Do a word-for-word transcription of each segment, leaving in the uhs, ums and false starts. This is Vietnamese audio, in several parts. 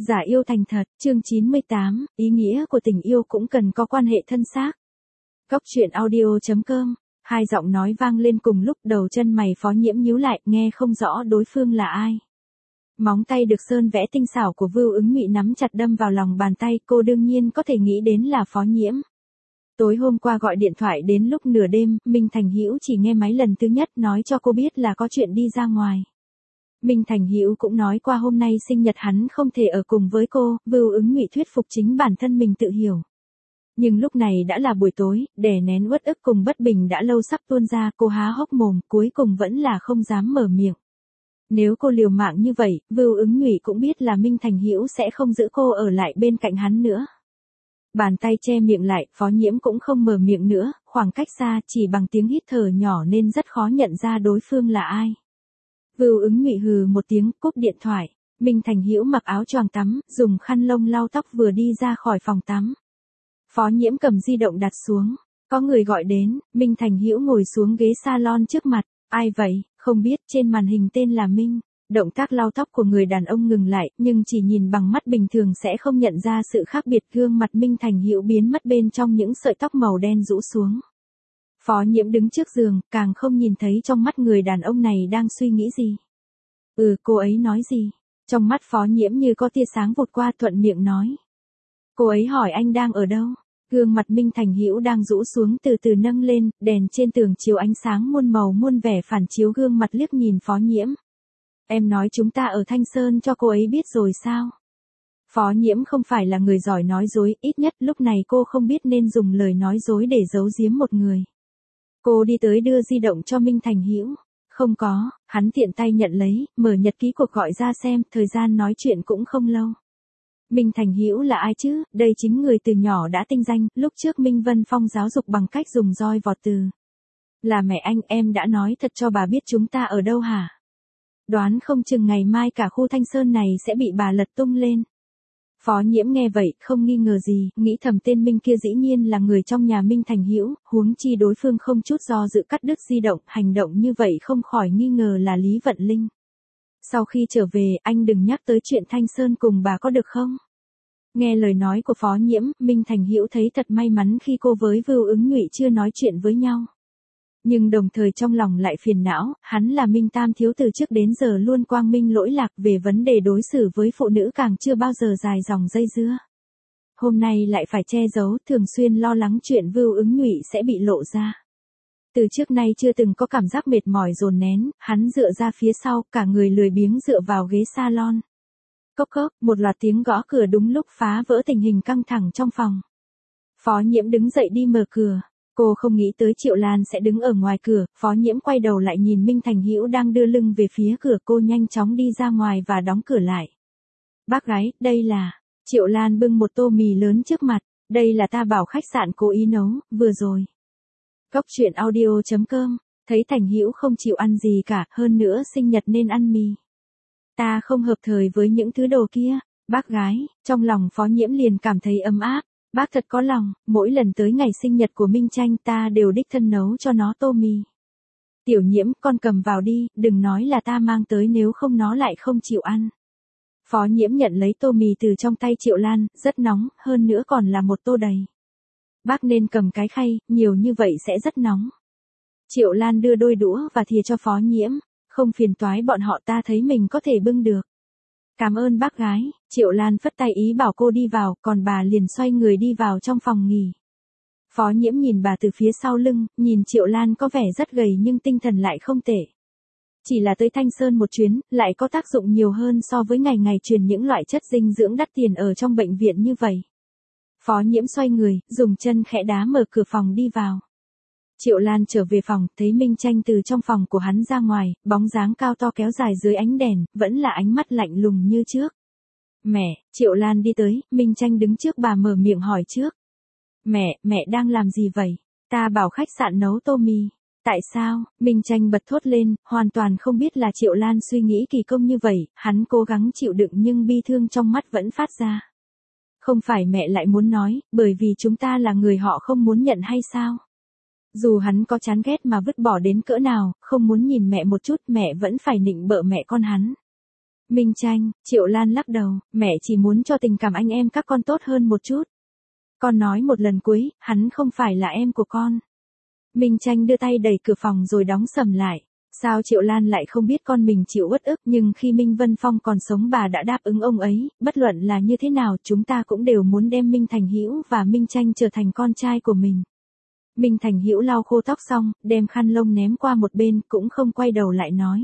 Giả yêu thành thật, chương chín mươi tám, ý nghĩa của tình yêu cũng cần có quan hệ thân xác. Góc truyện audio chấm com, hai giọng nói vang lên cùng lúc, đầu chân mày Phó Nhiễm nhíu lại, nghe không rõ đối phương là ai. Móng tay được sơn vẽ tinh xảo của Vưu Ứng Ngụy nắm chặt đâm vào lòng bàn tay, cô đương nhiên có thể nghĩ đến là Phó Nhiễm. Tối hôm qua gọi điện thoại đến lúc nửa đêm, Minh Thành Hữu chỉ nghe máy lần thứ nhất, nói cho cô biết là có chuyện đi ra ngoài. Minh Thành Hữu cũng nói qua hôm nay sinh nhật hắn không thể ở cùng với cô, Vưu Ứng Ngụy thuyết phục chính bản thân mình tự hiểu. Nhưng lúc này đã là buổi tối, đè nén uất ức cùng bất bình đã lâu sắp tuôn ra, cô há hốc mồm, cuối cùng vẫn là không dám mở miệng. Nếu cô liều mạng như vậy, Vưu Ứng Ngụy cũng biết là Minh Thành Hữu sẽ không giữ cô ở lại bên cạnh hắn nữa. Bàn tay che miệng lại, Phó Nhiễm cũng không mở miệng nữa, khoảng cách xa chỉ bằng tiếng hít thở nhỏ nên rất khó nhận ra đối phương là ai. Vưu Ứng Ngụy hừ một tiếng, cúp điện thoại. Minh Thành Hữu mặc áo choàng tắm, dùng khăn lông lau tóc vừa đi ra khỏi phòng tắm. Phó Nhiễm cầm di động đặt xuống. Có người gọi đến, Minh Thành Hữu ngồi xuống ghế salon trước mặt. Ai vậy? Không biết, trên màn hình tên là Minh. Động tác lau tóc của người đàn ông ngừng lại, nhưng chỉ nhìn bằng mắt bình thường sẽ không nhận ra sự khác biệt. Gương mặt Minh Thành Hữu biến mất bên trong những sợi tóc màu đen rũ xuống. Phó Nhiễm đứng trước giường, càng không nhìn thấy trong mắt người đàn ông này đang suy nghĩ gì. Ừ, cô ấy nói gì? Trong mắt Phó Nhiễm như có tia sáng vụt qua, thuận miệng nói. Cô ấy hỏi anh đang ở đâu? Gương mặt Minh Thành Hữu đang rũ xuống từ từ nâng lên, đèn trên tường chiếu ánh sáng muôn màu muôn vẻ phản chiếu gương mặt liếc nhìn Phó Nhiễm. Em nói chúng ta ở Thanh Sơn cho cô ấy biết rồi sao? Phó Nhiễm không phải là người giỏi nói dối, ít nhất lúc này cô không biết nên dùng lời nói dối để giấu giếm một người. Cô đi tới đưa di động cho Minh Thành Hữu. Không có, hắn tiện tay nhận lấy, mở nhật ký cuộc gọi ra xem, thời gian nói chuyện cũng không lâu. Minh Thành Hữu là ai chứ? Đây chính người từ nhỏ đã tinh danh, lúc trước Minh Vân Phong giáo dục bằng cách dùng roi vọt từ. Là mẹ anh, em đã nói thật cho bà biết chúng ta ở đâu hả? Đoán không chừng ngày mai cả khu Thanh Sơn này sẽ bị bà lật tung lên. Phó Nhiễm nghe vậy, không nghi ngờ gì, nghĩ thầm tên Minh kia dĩ nhiên là người trong nhà Minh Thành Hữu, huống chi đối phương không chút do dự cắt đứt di động, hành động như vậy không khỏi nghi ngờ là Lý Vận Linh. Sau khi trở về, anh đừng nhắc tới chuyện Thanh Sơn cùng bà có được không? Nghe lời nói của Phó Nhiễm, Minh Thành Hữu thấy thật may mắn khi cô với Vưu Ứng Ngụy chưa nói chuyện với nhau. Nhưng đồng thời trong lòng lại phiền não, hắn là Minh Tam thiếu từ trước đến giờ luôn quang minh lỗi lạc, về vấn đề đối xử với phụ nữ càng chưa bao giờ dài dòng dây dưa. Hôm nay lại phải che giấu, thường xuyên lo lắng chuyện Vưu Ứng Ngụy sẽ bị lộ ra. Từ trước nay chưa từng có cảm giác mệt mỏi dồn nén, hắn dựa ra phía sau, cả người lười biếng dựa vào ghế salon. Cốc cốc, một loạt tiếng gõ cửa đúng lúc phá vỡ tình hình căng thẳng trong phòng. Phó Nhiễm đứng dậy đi mở cửa. Cô không nghĩ tới Triệu Lan sẽ đứng ở ngoài cửa, Phó Nhiễm quay đầu lại nhìn Minh Thành Hữu đang đưa lưng về phía cửa, cô nhanh chóng đi ra ngoài và đóng cửa lại. Bác gái, đây là... Triệu Lan bưng một tô mì lớn trước mặt, đây là ta bảo khách sạn cố ý nấu, vừa rồi. Góc truyện audio chấm com, thấy Thành Hữu không chịu ăn gì cả, hơn nữa sinh nhật nên ăn mì. Ta không hợp thời với những thứ đồ kia, bác gái, trong lòng Phó Nhiễm liền cảm thấy ấm áp. Bác thật có lòng, mỗi lần tới ngày sinh nhật của Minh Tranh ta đều đích thân nấu cho nó tô mì. Tiểu Nhiễm, con cầm vào đi, đừng nói là ta mang tới nếu không nó lại không chịu ăn. Phó Nhiễm nhận lấy tô mì từ trong tay Triệu Lan, rất nóng, hơn nữa còn là một tô đầy. Bác nên cầm cái khay, nhiều như vậy sẽ rất nóng. Triệu Lan đưa đôi đũa và thìa cho Phó Nhiễm, không phiền toái bọn họ, ta thấy mình có thể bưng được. Cảm ơn bác gái, Triệu Lan phất tay ý bảo cô đi vào, còn bà liền xoay người đi vào trong phòng nghỉ. Phó Nhiễm nhìn bà từ phía sau lưng, nhìn Triệu Lan có vẻ rất gầy nhưng tinh thần lại không tệ. Chỉ là tới Thanh Sơn một chuyến, lại có tác dụng nhiều hơn so với ngày ngày truyền những loại chất dinh dưỡng đắt tiền ở trong bệnh viện như vậy. Phó Nhiễm xoay người, dùng chân khẽ đá mở cửa phòng đi vào. Triệu Lan trở về phòng, thấy Minh Tranh từ trong phòng của hắn ra ngoài, bóng dáng cao to kéo dài dưới ánh đèn, vẫn là ánh mắt lạnh lùng như trước. Mẹ, Triệu Lan đi tới, Minh Tranh đứng trước bà mở miệng hỏi trước. Mẹ, mẹ đang làm gì vậy? Ta bảo khách sạn nấu tô mì. Tại sao? Minh Tranh bật thốt lên, hoàn toàn không biết là Triệu Lan suy nghĩ kỳ công như vậy, hắn cố gắng chịu đựng nhưng bi thương trong mắt vẫn phát ra. Không phải mẹ lại muốn nói, bởi vì chúng ta là người họ không muốn nhận hay sao? Dù hắn có chán ghét mà vứt bỏ đến cỡ nào, không muốn nhìn mẹ một chút, mẹ vẫn phải nịnh bợ mẹ con hắn. Minh Tranh, Triệu Lan lắc đầu, mẹ chỉ muốn cho tình cảm anh em các con tốt hơn một chút. Con nói một lần cuối, hắn không phải là em của con. Minh Tranh đưa tay đẩy cửa phòng rồi đóng sầm lại. Sao Triệu Lan lại không biết con mình chịu uất ức, nhưng khi Minh Vân Phong còn sống bà đã đáp ứng ông ấy, bất luận là như thế nào chúng ta cũng đều muốn đem Minh Thành Hữu và Minh Tranh trở thành con trai của mình. Minh Thành Hữu lau khô tóc xong, đem khăn lông ném qua một bên, cũng không quay đầu lại nói.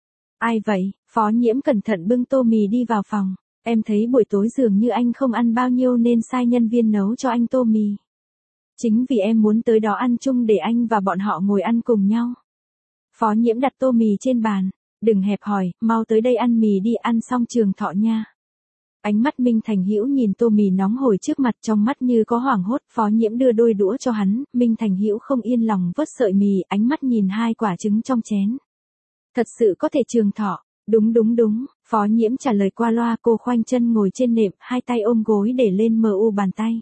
Ai vậy? Phó Nhiễm cẩn thận bưng tô mì đi vào phòng. Em thấy buổi tối dường như anh không ăn bao nhiêu nên sai nhân viên nấu cho anh tô mì. Chính vì em muốn tới đó ăn chung để anh và bọn họ ngồi ăn cùng nhau. Phó Nhiễm đặt tô mì trên bàn. Đừng hẹp hòi, mau tới đây ăn mì đi, ăn xong trường thọ nha. Ánh mắt Minh Thành Hữu nhìn tô mì nóng hổi trước mặt, trong mắt như có hoảng hốt. Phó Nhiễm đưa đôi đũa cho hắn, Minh Thành Hữu không yên lòng vớt sợi mì, ánh mắt nhìn hai quả trứng trong chén. Thật sự có thể trường thọ. Đúng đúng đúng, Phó Nhiễm trả lời qua loa. Cô khoanh chân ngồi trên nệm, hai tay ôm gối để lên mờ u bàn tay.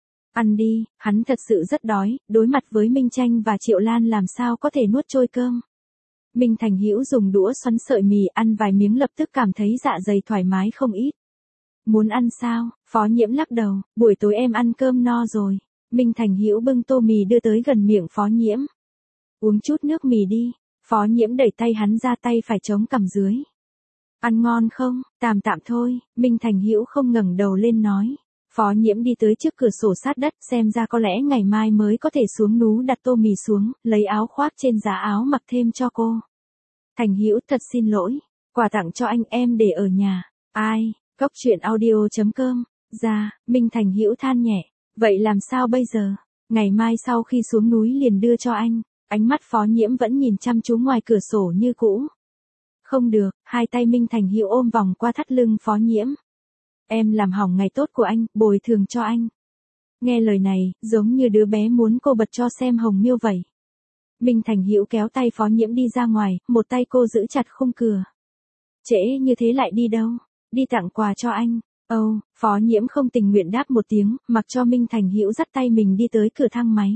Ăn đi, hắn thật sự rất đói, đối mặt với Minh Tranh và Triệu Lan làm sao có thể nuốt trôi cơm. Minh Thành Hữu dùng đũa xoắn sợi mì, ăn vài miếng lập tức cảm thấy dạ dày thoải mái không ít. Muốn ăn sao? Phó Nhiễm lắc đầu, buổi tối em ăn cơm no rồi. Minh Thành Hữu bưng tô mì đưa tới gần miệng Phó Nhiễm. Uống chút nước mì đi. Phó Nhiễm đẩy tay hắn ra, tay phải chống cằm dưới. Ăn ngon không? Tạm tạm thôi. Minh Thành Hữu không ngẩng đầu lên nói. Phó Nhiễm đi tới trước cửa sổ sát đất, xem ra có lẽ ngày mai mới có thể xuống núi, đặt tô mì xuống, lấy áo khoác trên giá áo mặc thêm cho cô. Thành Hữu, thật xin lỗi, quà tặng cho anh em để ở nhà. Ai? Góc truyện audio chấm com. Ra, Minh Thành Hữu than nhẹ. Vậy làm sao bây giờ? Ngày mai sau khi xuống núi liền đưa cho anh. Ánh mắt Phó Nhiễm vẫn nhìn chăm chú ngoài cửa sổ như cũ. Không được, hai tay Minh Thành Hữu ôm vòng qua thắt lưng Phó Nhiễm. Em làm hỏng ngày tốt của anh, bồi thường cho anh. Nghe lời này, giống như đứa bé muốn cô bật cho xem hồng miêu vậy. Minh Thành Hữu kéo tay Phó Nhiễm đi ra ngoài, một tay cô giữ chặt khung cửa. Trễ như thế lại đi đâu? Đi tặng quà cho anh. Âu, oh, Phó Nhiễm không tình nguyện đáp một tiếng, mặc cho Minh Thành Hữu dắt tay mình đi tới cửa thang máy.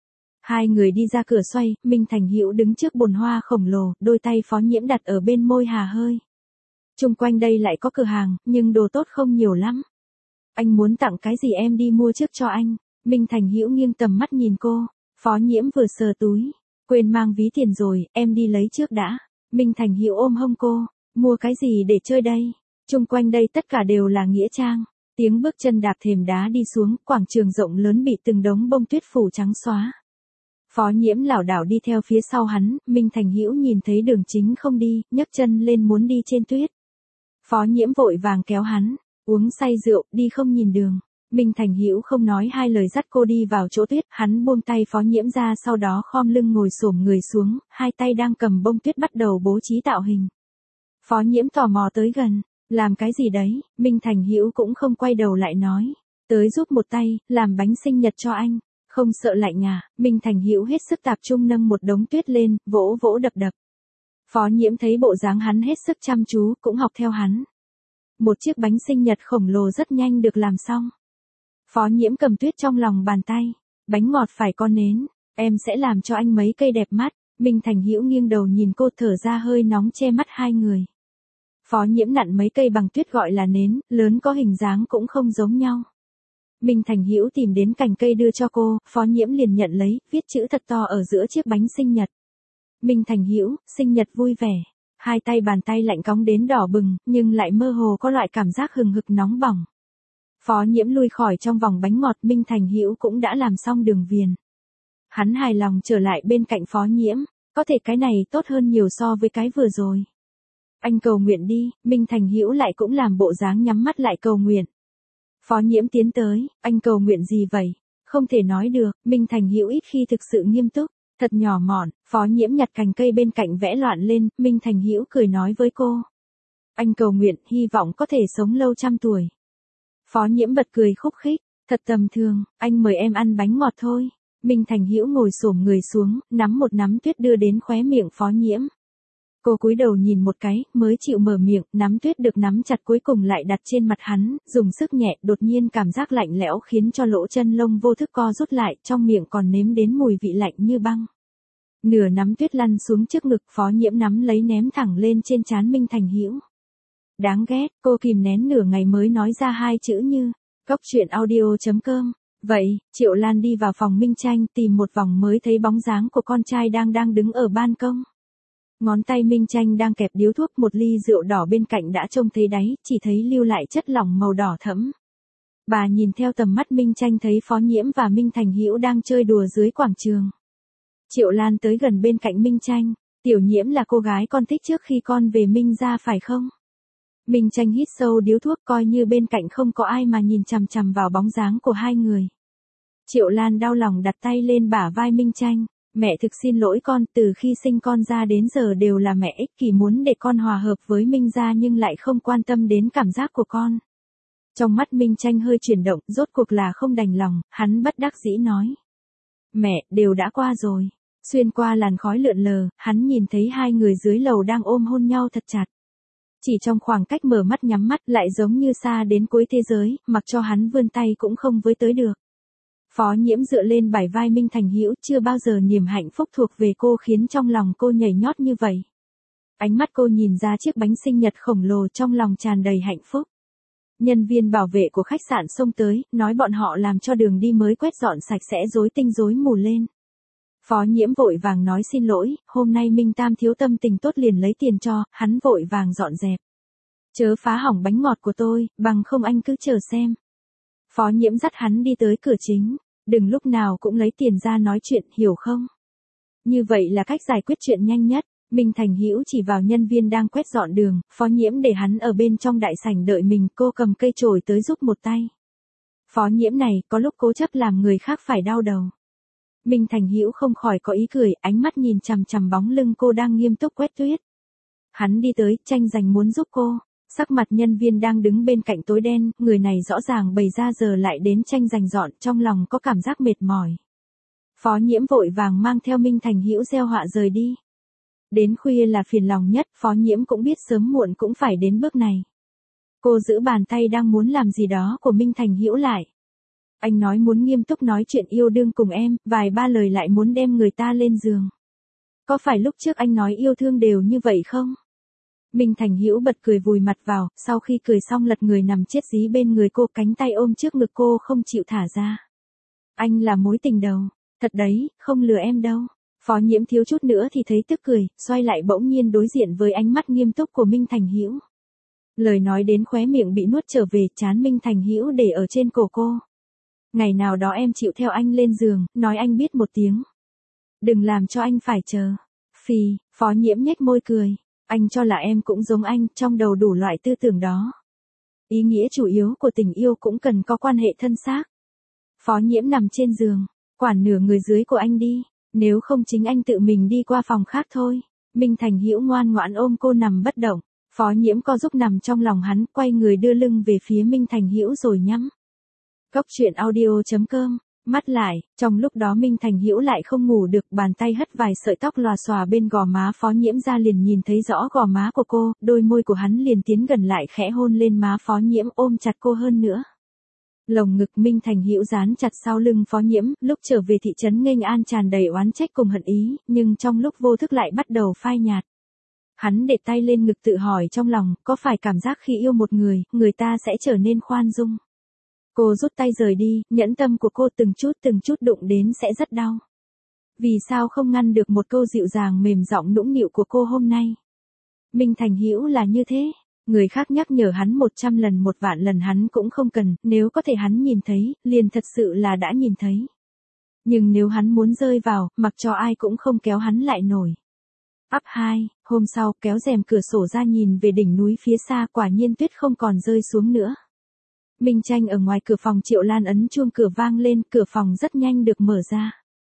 Hai người đi ra cửa xoay, Minh Thành Hữu đứng trước bồn hoa khổng lồ, đôi tay Phó Nhiễm đặt ở bên môi hà hơi. Chung quanh đây lại có cửa hàng, nhưng đồ tốt không nhiều lắm. Anh muốn tặng cái gì em đi mua trước cho anh. Minh Thành Hữu nghiêng tầm mắt nhìn cô. Phó Nhiễm vừa sờ túi. Quên mang ví tiền rồi, em đi lấy trước đã. Minh Thành Hữu ôm hông cô. Mua cái gì để chơi đây? Chung quanh đây tất cả đều là nghĩa trang. Tiếng bước chân đạp thềm đá đi xuống, quảng trường rộng lớn bị từng đống bông tuyết phủ trắng xóa. Phó Nhiễm lảo đảo đi theo phía sau hắn, Minh Thành Hữu nhìn thấy đường chính không đi, nhấc chân lên muốn đi trên tuyết. Phó Nhiễm vội vàng kéo hắn, uống say rượu, đi không nhìn đường. Minh Thành Hữu không nói hai lời dắt cô đi vào chỗ tuyết, hắn buông tay Phó Nhiễm ra, sau đó khom lưng ngồi xổm người xuống, hai tay đang cầm bông tuyết bắt đầu bố trí tạo hình. Phó Nhiễm tò mò tới gần, làm cái gì đấy? Minh Thành Hữu cũng không quay đầu lại nói, tới giúp một tay, làm bánh sinh nhật cho anh. Không sợ lạnh à? Minh Thành Hữu hết sức tập trung nâng một đống tuyết lên, vỗ vỗ đập đập. Phó Nhiễm thấy bộ dáng hắn hết sức chăm chú, cũng học theo hắn. Một chiếc bánh sinh nhật khổng lồ rất nhanh được làm xong. Phó Nhiễm cầm tuyết trong lòng bàn tay. Bánh ngọt phải có nến, em sẽ làm cho anh mấy cây đẹp mắt. Minh Thành Hữu nghiêng đầu nhìn cô, thở ra hơi nóng che mắt hai người. Phó Nhiễm nặn mấy cây bằng tuyết gọi là nến, lớn có hình dáng cũng không giống nhau. Minh Thành Hữu tìm đến cành cây đưa cho cô, Phó Nhiễm liền nhận lấy, viết chữ thật to ở giữa chiếc bánh sinh nhật. Minh Thành Hữu, sinh nhật vui vẻ. Hai tay bàn tay lạnh cóng đến đỏ bừng, nhưng lại mơ hồ có loại cảm giác hừng hực nóng bỏng. Phó Nhiễm lui khỏi trong vòng bánh ngọt, Minh Thành Hữu cũng đã làm xong đường viền. Hắn hài lòng trở lại bên cạnh Phó Nhiễm, có thể cái này tốt hơn nhiều so với cái vừa rồi. Anh cầu nguyện đi, Minh Thành Hữu lại cũng làm bộ dáng nhắm mắt lại cầu nguyện. Phó Nhiễm tiến tới, anh cầu nguyện gì vậy? Không thể nói được, Minh Thành Hữu ít khi thực sự nghiêm túc, thật nhỏ mọn. Phó Nhiễm nhặt cành cây bên cạnh vẽ loạn lên, Minh Thành Hữu cười nói với cô. Anh cầu nguyện, hy vọng có thể sống lâu trăm tuổi. Phó Nhiễm bật cười khúc khích, thật tầm thường, anh mời em ăn bánh ngọt thôi. Minh Thành Hữu ngồi xổm người xuống, nắm một nắm tuyết đưa đến khóe miệng Phó Nhiễm. Cô cúi đầu nhìn một cái, mới chịu mở miệng, nắm tuyết được nắm chặt cuối cùng lại đặt trên mặt hắn, dùng sức nhẹ, đột nhiên cảm giác lạnh lẽo khiến cho lỗ chân lông vô thức co rút lại, trong miệng còn nếm đến mùi vị lạnh như băng. Nửa nắm tuyết lăn xuống trước ngực, Phó Nhiễm nắm lấy ném thẳng lên trên trán Minh Thành Hữu. Đáng ghét, cô kìm nén nửa ngày mới nói ra hai chữ như, cóc truyện audio.com. Vậy, Triệu Lan đi vào phòng Minh Tranh tìm một vòng mới thấy bóng dáng của con trai đang đang đứng ở ban công. Ngón tay Minh Tranh đang kẹp điếu thuốc, một ly rượu đỏ bên cạnh đã trông thấy đáy, chỉ thấy lưu lại chất lỏng màu đỏ thẫm. Bà nhìn theo tầm mắt Minh Tranh thấy Phó Nhiễm và Minh Thành Hữu đang chơi đùa dưới quảng trường. Triệu Lan tới gần bên cạnh Minh Tranh, Tiểu Nhiễm là cô gái con thích trước khi con về Minh gia phải không? Minh Tranh hít sâu điếu thuốc, coi như bên cạnh không có ai mà nhìn chằm chằm vào bóng dáng của hai người. Triệu Lan đau lòng đặt tay lên bả vai Minh Tranh, mẹ thực xin lỗi con, từ khi sinh con ra đến giờ đều là mẹ ích kỷ muốn để con hòa hợp với Minh gia nhưng lại không quan tâm đến cảm giác của con. Trong mắt Minh Tranh hơi chuyển động, rốt cuộc là không đành lòng, hắn bất đắc dĩ nói. Mẹ, đều đã qua rồi. Xuyên qua làn khói lượn lờ, hắn nhìn thấy hai người dưới lầu đang ôm hôn nhau thật chặt. Chỉ trong khoảng cách mở mắt nhắm mắt lại giống như xa đến cuối thế giới, mặc cho hắn vươn tay cũng không với tới được. Phó Nhiễm dựa lên bả vai Minh Thành Hữu, chưa bao giờ niềm hạnh phúc thuộc về cô khiến trong lòng cô nhảy nhót như vậy. Ánh mắt cô nhìn ra chiếc bánh sinh nhật khổng lồ, trong lòng tràn đầy hạnh phúc. Nhân viên bảo vệ của khách sạn xông tới, nói bọn họ làm cho đường đi mới quét dọn sạch sẽ rối tinh rối mù lên. Phó Nhiễm vội vàng nói xin lỗi, hôm nay Minh Tam thiếu tâm tình tốt liền lấy tiền cho, hắn vội vàng dọn dẹp. Chớ phá hỏng bánh ngọt của tôi, bằng không anh cứ chờ xem. Phó Nhiễm dắt hắn đi tới cửa chính, đừng lúc nào cũng lấy tiền ra nói chuyện, hiểu không? Như vậy là cách giải quyết chuyện nhanh nhất. Minh Thành Hữu chỉ vào nhân viên đang quét dọn đường, Phó Nhiễm để hắn ở bên trong đại sảnh đợi mình, cô cầm cây chổi tới giúp một tay. Phó Nhiễm này có lúc cố chấp làm người khác phải đau đầu. Minh Thành Hữu không khỏi có ý cười, ánh mắt nhìn chằm chằm bóng lưng cô đang nghiêm túc quét tuyết. Hắn đi tới, tranh giành muốn giúp cô. Sắc mặt nhân viên đang đứng bên cạnh tối đen, người này rõ ràng bày ra giờ lại đến tranh giành dọn, trong lòng có cảm giác mệt mỏi. Phó Nhiễm vội vàng mang theo Minh Thành Hữu gieo họa rời đi. Đến khuya là phiền lòng nhất, Phó Nhiễm cũng biết sớm muộn cũng phải đến bước này. Cô giữ bàn tay đang muốn làm gì đó của Minh Thành Hữu lại. Anh nói muốn nghiêm túc nói chuyện yêu đương cùng em, vài ba lời lại muốn đem người ta lên giường. Có phải lúc trước anh nói yêu thương đều như vậy không? Minh Thành Hữu bật cười vùi mặt vào, sau khi cười xong lật người nằm chết dí bên người cô, cánh tay ôm trước ngực cô không chịu thả ra. Anh là mối tình đầu, thật đấy, không lừa em đâu. Phó Nhiễm thiếu chút nữa thì thấy tức cười, xoay lại bỗng nhiên đối diện với ánh mắt nghiêm túc của Minh Thành Hữu. Lời nói đến khóe miệng bị nuốt trở về, trán Minh Thành Hữu để ở trên cổ cô. Ngày nào đó em chịu theo anh lên giường, nói anh biết một tiếng. Đừng làm cho anh phải chờ. Phì, Phó Nhiễm nhếch môi cười. Anh cho là em cũng giống anh, trong đầu đủ loại tư tưởng đó. Ý nghĩa chủ yếu của tình yêu cũng cần có quan hệ thân xác. Phó Nhiễm nằm trên giường, quản nửa người dưới của anh đi, nếu không chính anh tự mình đi qua phòng khác thôi. Minh Thành Hữu ngoan ngoãn ôm cô nằm bất động, Phó Nhiễm co giúp nằm trong lòng hắn, quay người đưa lưng về phía Minh Thành Hữu rồi nhắm. Cóc truyện audio.com. Mắt lại, trong lúc đó Minh Thành Hữu lại không ngủ được, bàn tay hất vài sợi tóc lòa xòa bên gò má Phó Nhiễm ra liền nhìn thấy rõ gò má của cô, đôi môi của hắn liền tiến gần lại khẽ hôn lên má Phó Nhiễm, ôm chặt cô hơn nữa. Lồng ngực Minh Thành Hữu dán chặt sau lưng Phó Nhiễm, lúc trở về thị trấn Nghênh An tràn đầy oán trách cùng hận ý, nhưng trong lúc vô thức lại bắt đầu phai nhạt. Hắn để tay lên ngực tự hỏi trong lòng, có phải cảm giác khi yêu một người, người ta sẽ trở nên khoan dung. Cô rút tay rời đi, nhẫn tâm của cô từng chút từng chút đụng đến sẽ rất đau. Vì sao không ngăn được một câu dịu dàng mềm giọng nũng nịu của cô hôm nay? Minh Thành Hữu là như thế, người khác nhắc nhở hắn một trăm lần một vạn lần hắn cũng không cần, nếu có thể hắn nhìn thấy, liền thật sự là đã nhìn thấy. Nhưng nếu hắn muốn rơi vào, mặc cho ai cũng không kéo hắn lại nổi. Áp hai, hôm sau, kéo rèm cửa sổ ra nhìn về đỉnh núi phía xa, quả nhiên tuyết không còn rơi xuống nữa. Minh Tranh ở ngoài cửa phòng Triệu Lan ấn chuông cửa vang lên, cửa phòng rất nhanh được mở ra.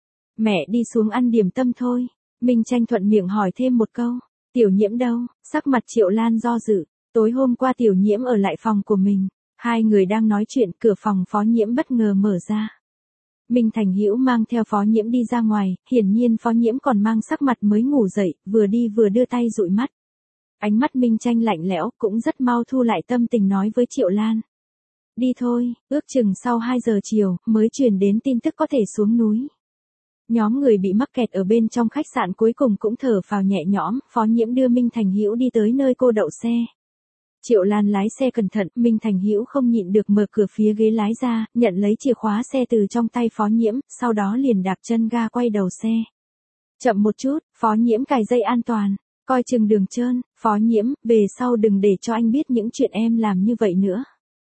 Mẹ đi xuống ăn điểm tâm thôi. Minh Tranh thuận miệng hỏi thêm một câu. Tiểu Nhiễm đâu? Sắc mặt Triệu Lan do dự. Tối hôm qua Tiểu Nhiễm ở lại phòng của mình. Hai người đang nói chuyện, cửa phòng Phó Nhiễm bất ngờ mở ra. Minh Thành Hữu mang theo Phó Nhiễm đi ra ngoài, hiển nhiên Phó Nhiễm còn mang sắc mặt mới ngủ dậy, vừa đi vừa đưa tay dụi mắt. Ánh mắt Minh Tranh lạnh lẽo, cũng rất mau thu lại tâm tình nói với Triệu Lan. Đi thôi, ước chừng sau hai giờ chiều, mới truyền đến tin tức có thể xuống núi. Nhóm người bị mắc kẹt ở bên trong khách sạn cuối cùng cũng thở phào nhẹ nhõm, Phó Nhiễm đưa Minh Thành Hữu đi tới nơi cô đậu xe. Triệu Lan lái xe cẩn thận, Minh Thành Hữu không nhịn được mở cửa phía ghế lái ra, nhận lấy chìa khóa xe từ trong tay Phó Nhiễm, sau đó liền đạp chân ga quay đầu xe. Chậm một chút, Phó Nhiễm cài dây an toàn, coi chừng đường trơn, Phó Nhiễm, về sau đừng để cho anh biết những chuyện em làm như vậy nữa.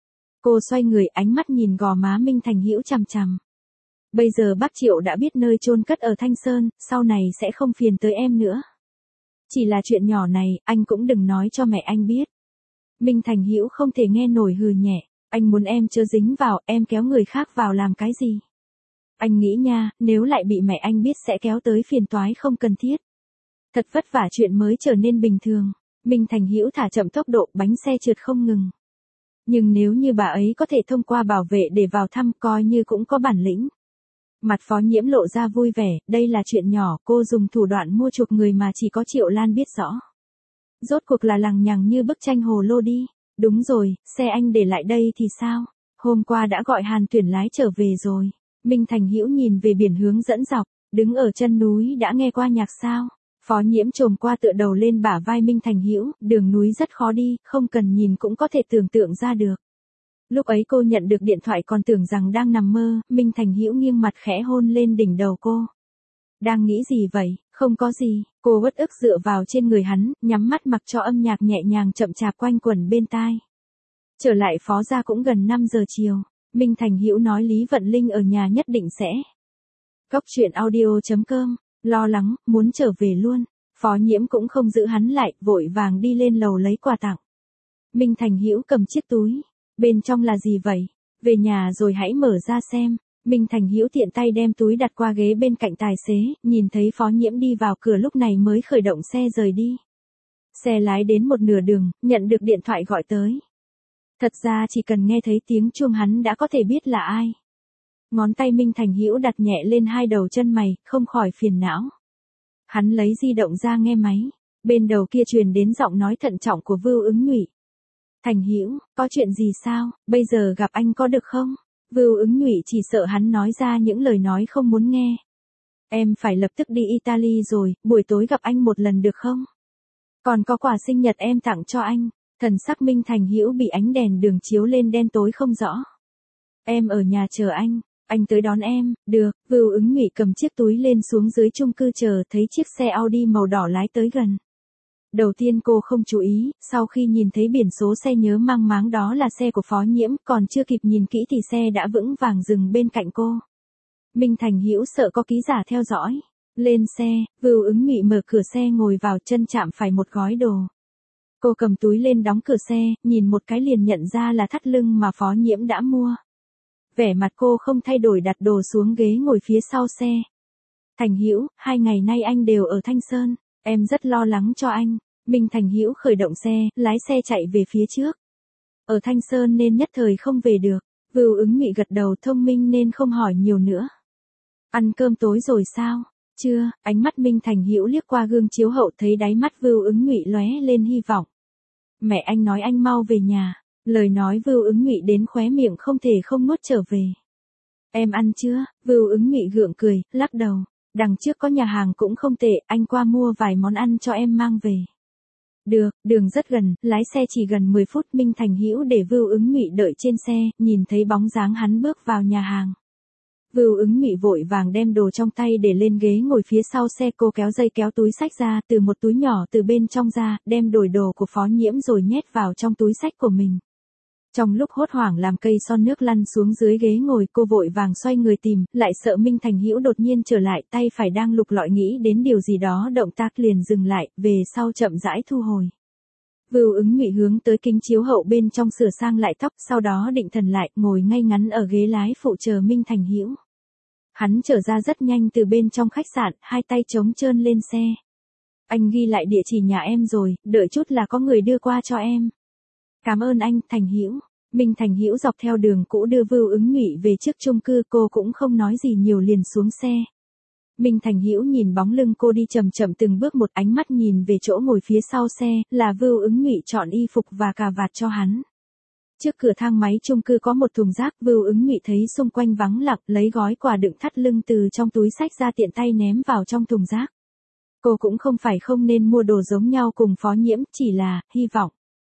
Cô xoay người, ánh mắt nhìn gò má Minh Thành Hữu chằm chằm. Bây giờ bác Triệu đã biết nơi chôn cất ở Thanh Sơn, sau này sẽ không phiền tới em nữa. Chỉ là chuyện nhỏ này, anh cũng đừng nói cho mẹ anh biết. Minh Thành Hữu không thể nghe nổi, hừ nhẹ, anh muốn em chớ dính vào, em kéo người khác vào làm cái gì? Anh nghĩ nha, nếu lại bị mẹ anh biết sẽ kéo tới phiền toái không cần thiết. Thật vất vả chuyện mới trở nên bình thường, Minh Thành Hữu thả chậm tốc độ, bánh xe trượt không ngừng. Nhưng nếu như bà ấy có thể thông qua bảo vệ để vào thăm, coi như cũng có bản lĩnh. Mặt Phó Nhiễm lộ ra vui vẻ, đây là chuyện nhỏ, cô dùng thủ đoạn mua chuộc người mà chỉ có Triệu Lan biết rõ. Rốt cuộc là lằng nhằng như bức tranh hồ lô đi. Đúng rồi, xe anh để lại đây thì sao? Hôm qua đã gọi Hàn Tuyển lái trở về rồi. Minh Thành Hữu nhìn về biển hướng dẫn dọc, đứng ở chân núi đã nghe qua nhạc sao? Phó Nhiễm chồm qua tựa đầu lên bả vai Minh Thành Hữu, đường núi rất khó đi, không cần nhìn cũng có thể tưởng tượng ra được. Lúc ấy cô nhận được điện thoại còn tưởng rằng đang nằm mơ, Minh Thành Hữu nghiêng mặt khẽ hôn lên đỉnh đầu cô. Đang nghĩ gì vậy? Không có gì, cô uất ức dựa vào trên người hắn, nhắm mắt mặc cho âm nhạc nhẹ nhàng chậm chạp quanh quẩn bên tai. Trở lại Phó gia cũng gần năm giờ chiều, Minh Thành Hữu nói Lý Vận Linh ở nhà nhất định sẽ. Cốc truyện audio chấm com, lo lắng, muốn trở về luôn. Phó Nhiễm cũng không giữ hắn lại, vội vàng đi lên lầu lấy quà tặng. Minh Thành Hữu cầm chiếc túi, bên trong là gì vậy? Về nhà rồi hãy mở ra xem. Minh Thành Hữu tiện tay đem túi đặt qua ghế bên cạnh tài xế, nhìn thấy Phó Nhiễm đi vào cửa lúc này mới khởi động xe rời đi. Xe lái đến một nửa đường, nhận được điện thoại gọi tới. Thật ra chỉ cần nghe thấy tiếng chuông hắn đã có thể biết là ai. Ngón tay Minh Thành Hữu đặt nhẹ lên hai đầu chân mày, không khỏi phiền não. Hắn lấy di động ra nghe máy, bên đầu kia truyền đến giọng nói thận trọng của Vưu Ứng Nhụy. Thành Hữu, có chuyện gì sao, bây giờ gặp anh có được không? Vưu Ứng Nhụy chỉ sợ hắn nói ra những lời nói không muốn nghe. Em phải lập tức đi Italy rồi, buổi tối gặp anh một lần được không? Còn có quà sinh nhật em tặng cho anh. Thần sắc Minh Thành Hữu bị ánh đèn đường chiếu lên đen tối không rõ. Em ở nhà chờ anh, anh tới đón em, được. Vưu Ứng Nhụy cầm chiếc túi lên xuống dưới chung cư chờ, thấy chiếc xe Audi màu đỏ lái tới gần. Đầu tiên cô không chú ý, sau khi nhìn thấy biển số xe nhớ mang máng đó là xe của Phó Nhiễm, còn chưa kịp nhìn kỹ thì xe đã vững vàng dừng bên cạnh cô. Minh Thành Hữu sợ có ký giả theo dõi. Lên xe, Vưu Ứng Nhụy mở cửa xe ngồi vào, chân chạm phải một gói đồ. Cô cầm túi lên đóng cửa xe, nhìn một cái liền nhận ra là thắt lưng mà Phó Nhiễm đã mua. Vẻ mặt cô không thay đổi, đặt đồ xuống ghế ngồi phía sau xe. Thành Hữu, hai ngày nay anh đều ở Thanh Sơn, em rất lo lắng cho anh. Minh Thành Hữu khởi động xe, lái xe chạy về phía trước. Ở Thanh Sơn nên nhất thời không về được. Vưu Ứng Nhụy gật đầu, thông minh nên không hỏi nhiều nữa. Ăn cơm tối rồi sao? Chưa. Ánh mắt Minh Thành Hữu liếc qua gương chiếu hậu, thấy đáy mắt Vưu Ứng Nhụy lóe lên hy vọng. Mẹ anh nói anh mau về nhà. Lời nói Vưu Ứng Nhụy đến khóe miệng không thể không nuốt trở về. Em ăn chưa? Vưu Ứng Nhụy gượng cười, lắc đầu. Đằng trước có nhà hàng cũng không tệ, anh qua mua vài món ăn cho em mang về. Được, đường rất gần, lái xe chỉ gần mười phút. Minh Thành Hữu để Vưu Ứng Nhụy đợi trên xe, nhìn thấy bóng dáng hắn bước vào nhà hàng. Vưu Ứng Nhụy vội vàng đem đồ trong tay để lên ghế ngồi phía sau xe, cô kéo dây kéo túi xách ra, từ một túi nhỏ từ bên trong ra, đem đổi đồ của Phó Nhiễm rồi nhét vào trong túi xách của mình. Trong lúc hốt hoảng làm cây son nước lăn xuống dưới ghế ngồi, cô vội vàng xoay người tìm, lại sợ Minh Thành Hữu đột nhiên trở lại, tay phải đang lục lọi nghĩ đến điều gì đó, động tác liền dừng lại, về sau chậm rãi thu hồi. Vưu Ứng Nhụy hướng tới kính chiếu hậu bên trong sửa sang lại tóc, sau đó định thần lại, ngồi ngay ngắn ở ghế lái phụ chờ Minh Thành Hữu. Hắn trở ra rất nhanh từ bên trong khách sạn, hai tay trống trơn lên xe. Anh ghi lại địa chỉ nhà em rồi, đợi chút là có người đưa qua cho em. Cảm ơn anh, Thành Hữu. Minh Thành Hữu dọc theo đường cũ đưa Vưu Ứng Nhụy về trước chung cư, cô cũng không nói gì nhiều liền xuống xe. Minh Thành Hữu nhìn bóng lưng cô đi chậm chậm từng bước một, ánh mắt nhìn về chỗ ngồi phía sau xe, là Vưu Ứng Nhụy chọn y phục và cà vạt cho hắn. Trước cửa thang máy chung cư có một thùng rác, Vưu Ứng Nhụy thấy xung quanh vắng lặng, lấy gói quà đựng thắt lưng từ trong túi xách ra, tiện tay ném vào trong thùng rác. Cô cũng không phải không nên mua đồ giống nhau cùng Phó Nhiễm, chỉ là hy vọng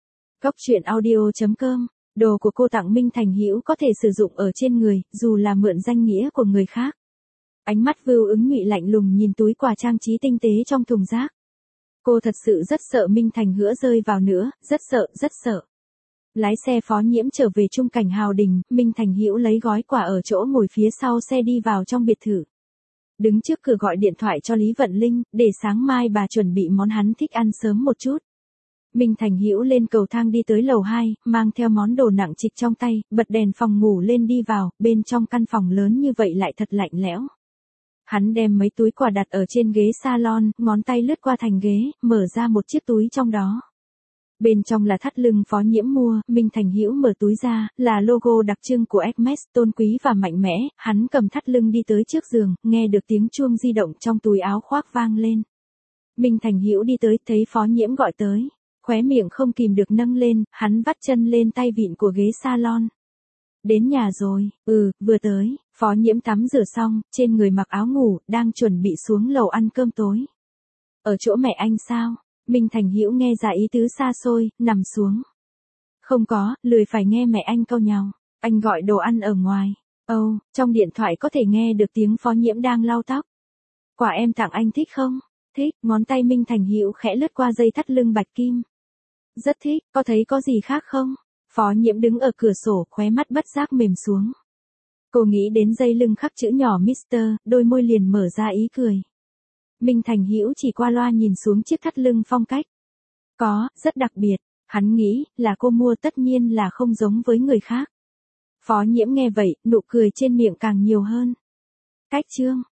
Cóc truyện audio chấm com. Đồ của cô tặng Minh Thành Hữu có thể sử dụng ở trên người, dù là mượn danh nghĩa của người khác. Ánh mắt Vưu Ứng Nhụy lạnh lùng nhìn túi quà trang trí tinh tế trong thùng rác. Cô thật sự rất sợ Minh Thành Hữu rơi vào nữa, rất sợ, rất sợ. Lái xe Phó Nhiễm trở về trung cảnh Hào Đình, Minh Thành Hữu lấy gói quà ở chỗ ngồi phía sau xe đi vào trong biệt thự. Đứng trước cửa gọi điện thoại cho Lý Vận Linh, để sáng mai bà chuẩn bị món hắn thích ăn sớm một chút. Minh Thành Hữu lên cầu thang đi tới lầu hai, mang theo món đồ nặng trịch trong tay, bật đèn phòng ngủ lên đi vào, bên trong căn phòng lớn như vậy lại thật lạnh lẽo. Hắn đem mấy túi quà đặt ở trên ghế salon, ngón tay lướt qua thành ghế, mở ra một chiếc túi trong đó. Bên trong là thắt lưng Phó Nhiễm mua, Minh Thành Hữu mở túi ra, là logo đặc trưng của Hermes, tôn quý và mạnh mẽ, hắn cầm thắt lưng đi tới trước giường, nghe được tiếng chuông di động trong túi áo khoác vang lên. Minh Thành Hữu đi tới, thấy Phó Nhiễm gọi tới, khóe miệng không kìm được nâng lên, hắn vắt chân lên tay vịn của ghế salon. Đến nhà rồi, ừ, vừa tới, Phó Nhiễm tắm rửa xong, trên người mặc áo ngủ, đang chuẩn bị xuống lầu ăn cơm tối. Ở chỗ mẹ anh sao? Minh Thành Hữu nghe ra ý tứ xa xôi, nằm xuống. Không có, lười phải nghe mẹ anh cau nhàu. Anh gọi đồ ăn ở ngoài. Ồ, oh, trong điện thoại có thể nghe được tiếng Phó Nhiễm đang lau tóc. Quà em tặng anh thích không? Thích, ngón tay Minh Thành Hữu khẽ lướt qua dây thắt lưng bạch kim. Rất thích, có thấy có gì khác không? Phó Nhiễm đứng ở cửa sổ, khóe mắt bất giác mềm xuống. Cô nghĩ đến dây lưng khắc chữ nhỏ Mister, đôi môi liền mở ra ý cười. Minh Thành Hữu chỉ qua loa nhìn xuống chiếc thắt lưng phong cách. Có, rất đặc biệt, hắn nghĩ, là cô mua tất nhiên là không giống với người khác. Phó Nhiễm nghe vậy, nụ cười trên miệng càng nhiều hơn. Cách chương.